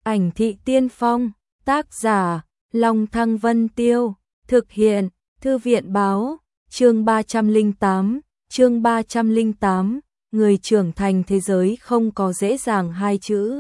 Ảnh thị tiên phong, tác giả, Long Thăng Vân Tiêu, thực hiện, Thư viện báo, chương 308, người trưởng thành thế giới không có dễ dàng hai chữ.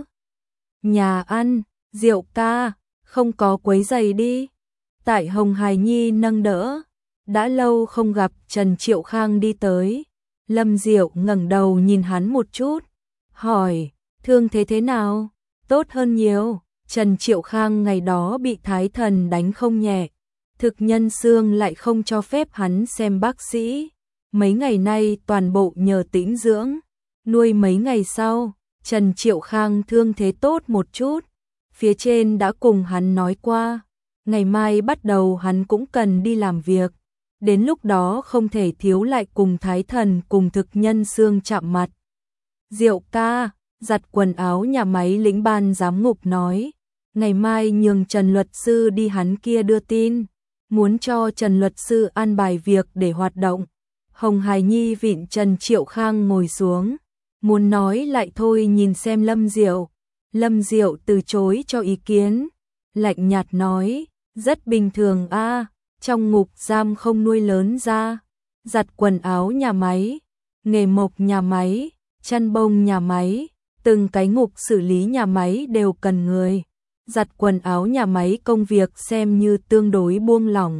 Nhà ăn, rượu ca, không có quấy giày đi. Tại Hồng Hải Nhi nâng đỡ, đã lâu không gặp Trần Triệu Khang đi tới. Lâm Diệu ngẩng đầu nhìn hắn một chút, hỏi, thương thế thế nào? Tốt hơn nhiều. Trần Triệu Khang ngày đó bị Thái Thần đánh không nhẹ, thực nhân xương lại không cho phép hắn xem bác sĩ. Mấy ngày nay toàn bộ nhờ tĩnh dưỡng, nuôi mấy ngày sau, Trần Triệu Khang thương thế tốt một chút. Phía trên đã cùng hắn nói qua, ngày mai bắt đầu hắn cũng cần đi làm việc. Đến lúc đó không thể thiếu lại cùng Thái Thần cùng thực nhân xương chạm mặt. Diệu ca, giặt quần áo nhà máy lĩnh ban giám ngục nói, ngày mai nhường Trần luật sư đi hắn kia đưa tin, muốn cho Trần luật sư an bài việc để hoạt động. Hồng Hải Nhi vịn Trần Triệu Khang ngồi xuống, muốn nói lại thôi nhìn xem Lâm Diệu. Lâm Diệu từ chối cho ý kiến, lạnh nhạt nói, rất bình thường a, trong ngục giam không nuôi lớn ra, giặt quần áo nhà máy, nghề mộc nhà máy, chăn bông nhà máy, từng cái ngục xử lý nhà máy đều cần người. Giặt quần áo nhà máy công việc xem như tương đối buông lỏng.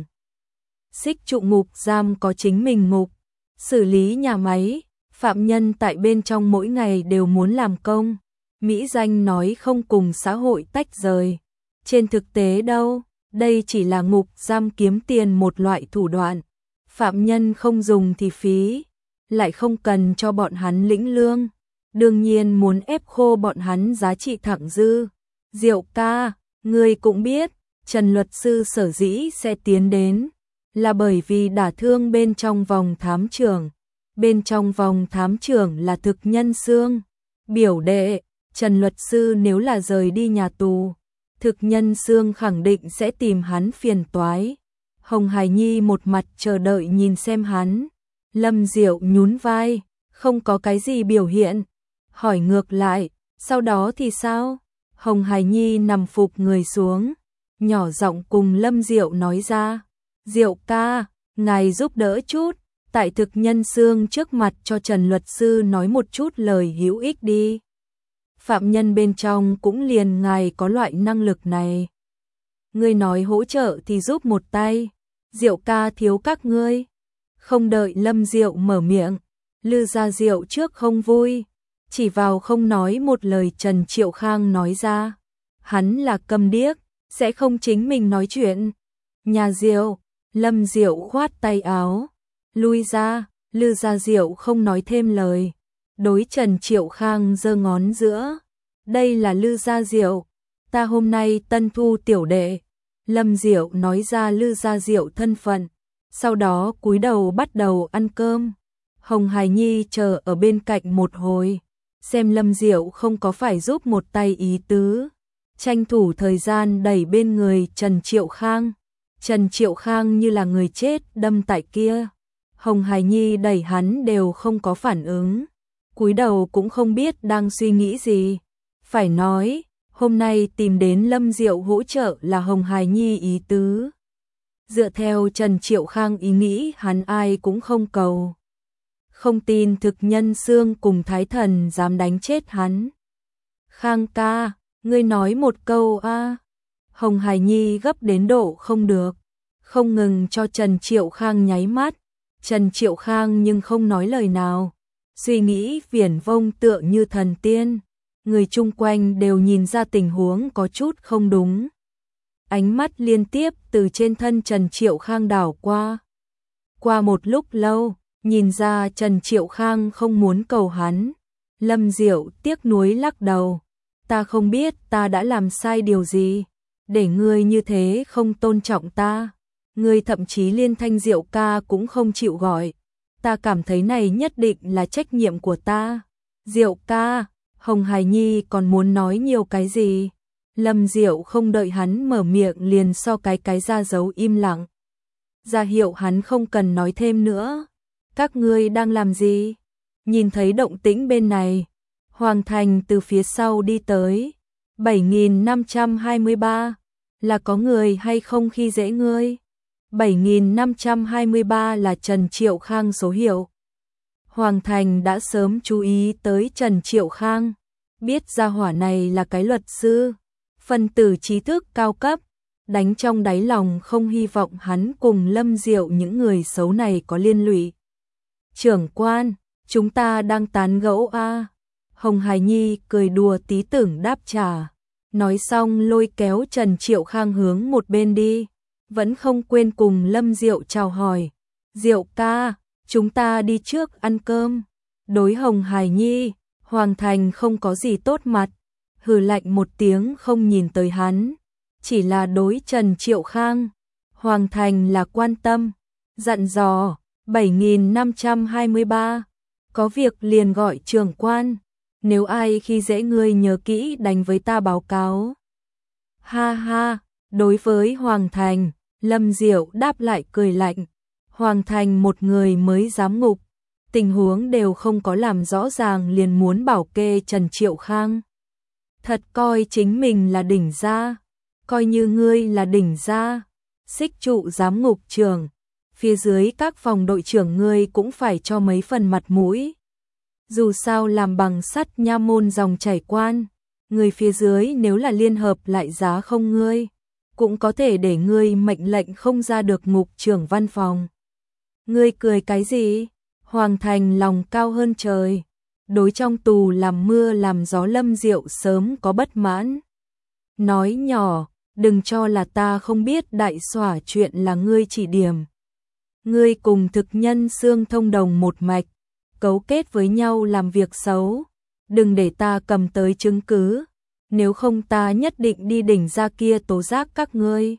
Xích trụ ngục giam có chính mình ngục, xử lý nhà máy, phạm nhân tại bên trong mỗi ngày đều muốn làm công. Mỹ danh nói không cùng xã hội tách rời. Trên thực tế đâu, đây chỉ là ngục giam kiếm tiền một loại thủ đoạn. Phạm nhân không dùng thì phí, lại không cần cho bọn hắn lĩnh lương. Đương nhiên muốn ép khô bọn hắn giá trị thẳng dư. Diệu ca, ngươi cũng biết, Trần luật sư sở dĩ sẽ tiến đến, là bởi vì đả thương bên trong vòng thám trưởng. Bên trong vòng thám trưởng là thực nhân xương. Biểu đệ, Trần luật sư nếu là rời đi nhà tù, thực nhân xương khẳng định sẽ tìm hắn phiền toái. Hồng Hải Nhi một mặt chờ đợi nhìn xem hắn. Lâm Diệu nhún vai, không có cái gì biểu hiện. Hỏi ngược lại, sau đó thì sao? Hồng Hải Nhi nằm phục người xuống, nhỏ giọng cùng Lâm Diệu nói ra, Diệu ca, ngài giúp đỡ chút, tại thực nhân xương trước mặt cho Trần luật sư nói một chút lời hữu ích đi. Phạm nhân bên trong cũng liền ngài có loại năng lực này. Ngươi nói hỗ trợ thì giúp một tay, Diệu ca thiếu các ngươi. Không đợi Lâm Diệu mở miệng, Lư Gia Diệu trước không vui, chỉ vào không nói một lời Trần Triệu Khang nói ra. Hắn là câm điếc, sẽ không chính mình nói chuyện. Nhà Diệu, Lâm Diệu khoát tay áo, lui ra. Lư Gia Diệu không nói thêm lời, đối Trần Triệu Khang giơ ngón giữa. Đây là Lư Gia Diệu, ta hôm nay tân thu tiểu đệ. Lâm Diệu nói ra Lư Gia Diệu thân phận, sau đó cúi đầu bắt đầu ăn cơm. Hồng Hải Nhi chờ ở bên cạnh một hồi, xem Lâm Diệu không có phải giúp một tay ý tứ, tranh thủ thời gian đẩy bên người Trần Triệu Khang. Trần Triệu Khang như là người chết đâm tại kia. Hồng Hải Nhi đẩy hắn đều không có phản ứng, cúi đầu cũng không biết đang suy nghĩ gì. Phải nói, hôm nay tìm đến Lâm Diệu hỗ trợ là Hồng Hải Nhi ý tứ. Dựa theo Trần Triệu Khang ý nghĩ hắn ai cũng không cầu. Không tin thực nhân xương cùng Thái Thần dám đánh chết hắn. Khang ca, ngươi nói một câu a. Hồng Hải Nhi gấp đến độ không được, không ngừng cho Trần Triệu Khang nháy mắt. Trần Triệu Khang nhưng không nói lời nào, suy nghĩ viển vông tựa như thần tiên. Người chung quanh đều nhìn ra tình huống có chút không đúng. Ánh mắt liên tiếp từ trên thân Trần Triệu Khang đảo qua. Qua một lúc lâu, nhìn ra Trần Triệu Khang không muốn cầu hắn. Lâm Diệu tiếc nuối lắc đầu. Ta không biết ta đã làm sai điều gì, để ngươi như thế không tôn trọng ta. Ngươi thậm chí liên thanh Diệu ca cũng không chịu gọi. Ta cảm thấy này nhất định là trách nhiệm của ta. Diệu ca, Hồng Hải Nhi còn muốn nói nhiều cái gì. Lâm Diệu không đợi hắn mở miệng liền so cái ra dấu im lặng. Ra hiệu hắn không cần nói thêm nữa. Các ngươi đang làm gì? Nhìn thấy động tĩnh bên này, Hoàng Thành từ phía sau đi tới. 7523, là có người hay không khi dễ ngươi? 7523 là Trần Triệu Khang số hiệu. Hoàng Thành đã sớm chú ý tới Trần Triệu Khang, biết gia hỏa này là cái luật sư, phân tử trí thức cao cấp, đánh trong đáy lòng không hy vọng hắn cùng Lâm Diệu những người xấu này có liên lụy. Trưởng quan, chúng ta đang tán gẫu a. Hồng Hải Nhi cười đùa tí tưởng đáp trả, nói xong lôi kéo Trần Triệu Khang hướng một bên đi, vẫn không quên cùng Lâm Diệu chào hỏi. Diệu ca, chúng ta đi trước ăn cơm. Đối Hồng Hải Nhi, Hoàng Thành không có gì tốt mặt, hừ lạnh một tiếng không nhìn tới hắn, chỉ là đối Trần Triệu Khang, Hoàng Thành là quan tâm, dặn dò. 7523, có việc liền gọi trưởng quan, nếu ai khi dễ ngươi nhớ kỹ đánh với ta báo cáo. Ha ha, đối với Hoàng Thành, Lâm Diệu đáp lại cười lạnh. Hoàng Thành một người mới giám ngục, tình huống đều không có làm rõ ràng liền muốn bảo kê Trần Triệu Khang. Thật coi chính mình là đỉnh gia, coi như ngươi là đỉnh gia, xích trụ giám ngục trưởng, phía dưới các phòng đội trưởng ngươi cũng phải cho mấy phần mặt mũi. Dù sao làm bằng sắt nha môn dòng chảy quan, người phía dưới nếu là liên hợp lại giá không ngươi, cũng có thể để ngươi mệnh lệnh không ra được ngục trưởng văn phòng. Ngươi cười cái gì? Hoàng Thành lòng cao hơn trời, đối trong tù làm mưa làm gió Lâm Diệu sớm có bất mãn. Nói nhỏ, đừng cho là ta không biết đại xỏa chuyện là ngươi chỉ điểm. Ngươi cùng thực nhân xương thông đồng một mạch, cấu kết với nhau làm việc xấu, đừng để ta cầm tới chứng cứ, nếu không ta nhất định đi đỉnh ra kia tố giác các ngươi.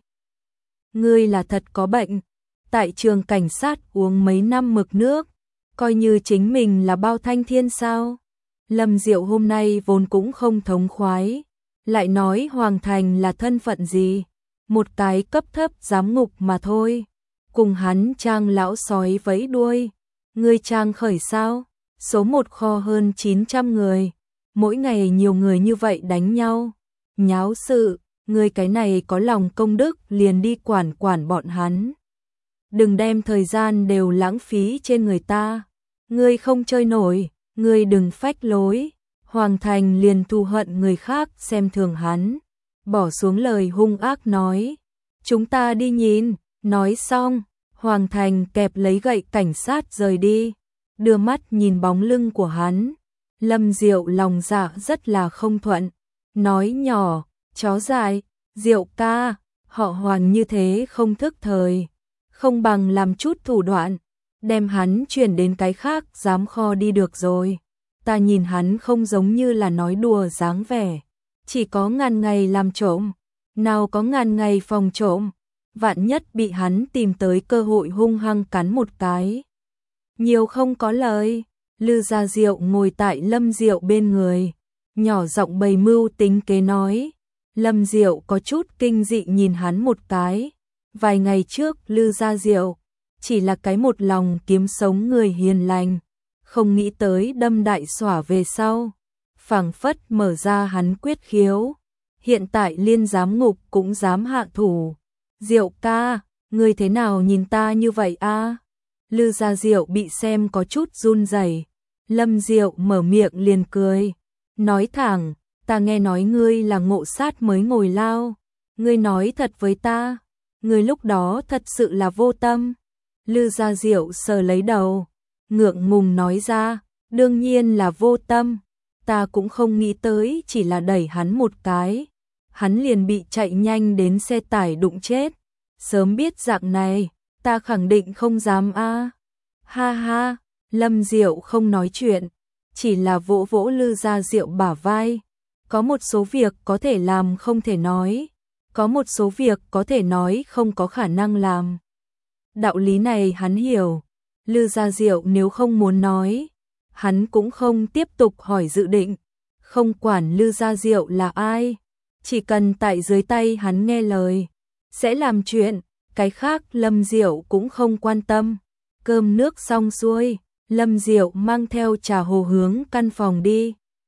Ngươi là thật có bệnh, tại trường cảnh sát uống mấy năm mực nước, coi như chính mình là bao thanh thiên sao? Lâm Diệu hôm nay vốn cũng không thống khoái, lại nói Hoàng Thành là thân phận gì? Một cái cấp thấp giám ngục mà thôi. Cùng hắn trang lão sói vẫy đuôi, ngươi trang khởi sao? Số một kho hơn 900 người, mỗi ngày nhiều người như vậy đánh nhau, nháo sự, ngươi cái này có lòng công đức liền đi quản quản bọn hắn. Đừng đem thời gian đều lãng phí trên người ta, ngươi không chơi nổi, ngươi đừng phách lối. Hoàng Thành liền thù hận người khác xem thường hắn, bỏ xuống lời hung ác nói, chúng ta đi nhìn. Nói xong, Hoàng Thành kẹp lấy gậy cảnh sát rời đi, đưa mắt nhìn bóng lưng của hắn. Lâm Diệu lòng dạ rất là không thuận, nói nhỏ, chó dại, Diệu ca, họ Hoàng như thế không thức thời, không bằng làm chút thủ đoạn, đem hắn chuyển đến cái khác giám kho đi được rồi. Ta nhìn hắn không giống như là nói đùa dáng vẻ, chỉ có ngàn ngày làm trộm, nào có ngàn ngày phòng trộm. Vạn nhất bị hắn tìm tới cơ hội hung hăng cắn một cái. Nhiều không có lời, Lư Gia Diệu ngồi tại Lâm Diệu bên người, nhỏ giọng bày mưu tính kế nói. Lâm Diệu có chút kinh dị nhìn hắn một cái. Vài ngày trước Lư Gia Diệu chỉ là cái một lòng kiếm sống người hiền lành, không nghĩ tới đâm đại xỏa về sau, phảng phất mở ra hắn quyết khiếu, hiện tại liên giám ngục cũng dám hạ thủ. Diệu ca, ngươi thế nào nhìn ta như vậy a? Lư Gia Diệu bị xem có chút run rẩy. Lâm Diệu mở miệng liền cười, nói thẳng, ta nghe nói ngươi là ngộ sát mới ngồi lao, ngươi nói thật với ta, ngươi lúc đó thật sự là vô tâm. Lư Gia Diệu sờ lấy đầu, ngượng ngùng nói ra, đương nhiên là vô tâm, ta cũng không nghĩ tới chỉ là đẩy hắn một cái, hắn liền bị chạy nhanh đến xe tải đụng chết. Sớm biết dạng này, ta khẳng định không dám a. Ha ha, Lâm Diệu không nói chuyện, chỉ là vỗ vỗ Lư Gia Diệu bả vai. Có một số việc có thể làm không thể nói, có một số việc có thể nói không có khả năng làm. Đạo lý này hắn hiểu, Lư Gia Diệu nếu không muốn nói, hắn cũng không tiếp tục hỏi dự định, không quản Lư Gia Diệu là ai, chỉ cần tại dưới tay hắn nghe lời, sẽ làm chuyện, cái khác Lâm Diệu cũng không quan tâm. Cơm nước xong xuôi, Lâm Diệu mang theo trà hồ hướng căn phòng đi,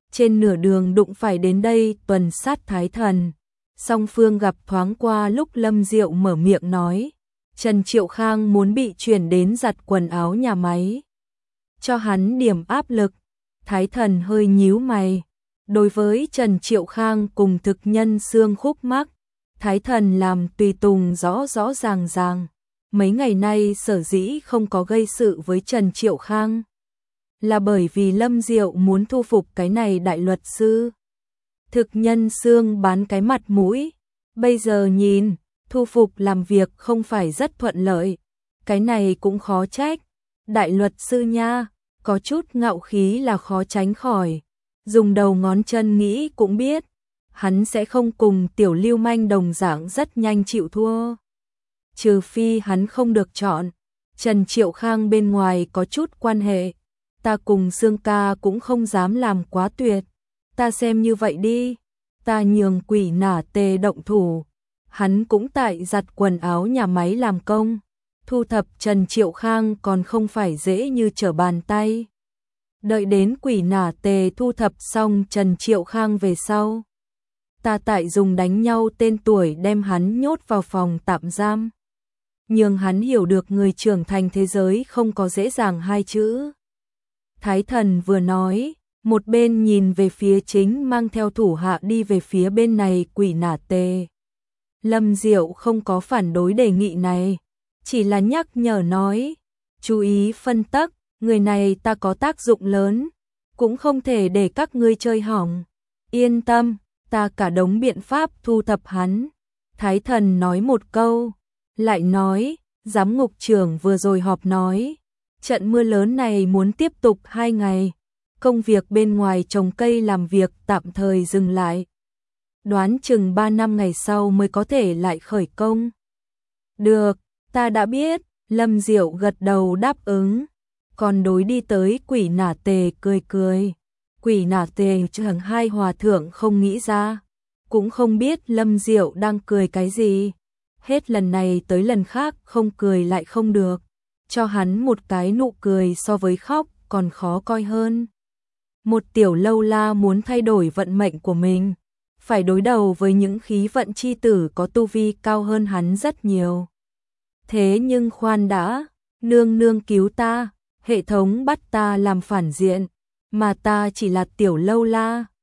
trên nửa đường đụng phải đến đây tuần sát Thái Thần. Song phương gặp thoáng qua lúc Lâm Diệu mở miệng nói, Trần Triệu Khang muốn bị chuyển đến giặt quần áo nhà máy. Cho hắn điểm áp lực, Thái Thần hơi nhíu mày. Đối với Trần Triệu Khang cùng thực nhân xương khúc mắc, Thái Thần làm tùy tùng rõ rõ ràng ràng. Mấy ngày nay sở dĩ không có gây sự với Trần Triệu Khang là bởi vì Lâm Diệu muốn thu phục cái này đại luật sư. Thực nhân xương bán cái mặt mũi, bây giờ nhìn, thu phục làm việc không phải rất thuận lợi. Cái này cũng khó trách, đại luật sư nha, có chút ngạo khí là khó tránh khỏi. Dùng đầu ngón chân nghĩ cũng biết, hắn sẽ không cùng tiểu lưu manh đồng dạng rất nhanh chịu thua. Trừ phi hắn không được chọn, Trần Triệu Khang bên ngoài có chút quan hệ, ta cùng Sương ca cũng không dám làm quá tuyệt. Ta xem như vậy đi, ta nhường Quỷ Nả Tề động thủ, hắn cũng tại giặt quần áo nhà máy làm công, thu thập Trần Triệu Khang còn không phải dễ như trở bàn tay. Đợi đến Quỷ Nả Tề thu thập xong Trần Triệu Khang về sau, ta tại dùng đánh nhau tên tuổi đem hắn nhốt vào phòng tạm giam. Nhưng hắn hiểu được người trưởng thành thế giới không có dễ dàng hai chữ. Thái Thần vừa nói, một bên nhìn về phía chính mang theo thủ hạ đi về phía bên này Quỷ Nả Tề. Lâm Diệu không có phản đối đề nghị này, chỉ là nhắc nhở nói, chú ý phân tắc, người này ta có tác dụng lớn, cũng không thể để các ngươi chơi hỏng. Yên tâm, ta cả đống biện pháp thu thập hắn. Thái Thần nói một câu, lại nói, giám ngục trưởng vừa rồi họp nói, trận mưa lớn này muốn tiếp tục 2 ngày, công việc bên ngoài trồng cây làm việc tạm thời dừng lại. Đoán chừng 3 năm ngày sau mới có thể lại khởi công. Được, ta đã biết, Lâm Diệu gật đầu đáp ứng, còn đối đi tới Quỷ Nả Tề cười cười. Quỷ Nả Tề chẳng hai hòa thượng không nghĩ ra, cũng không biết Lâm Diệu đang cười cái gì. Hết lần này tới lần khác không cười lại không được, cho hắn một cái nụ cười so với khóc còn khó coi hơn. Một tiểu lâu la muốn thay đổi vận mệnh của mình, phải đối đầu với những khí vận chi tử có tu vi cao hơn hắn rất nhiều. Thế nhưng khoan đã, nương nương cứu ta, hệ thống bắt ta làm phản diện, mà ta chỉ là tiểu lâu la,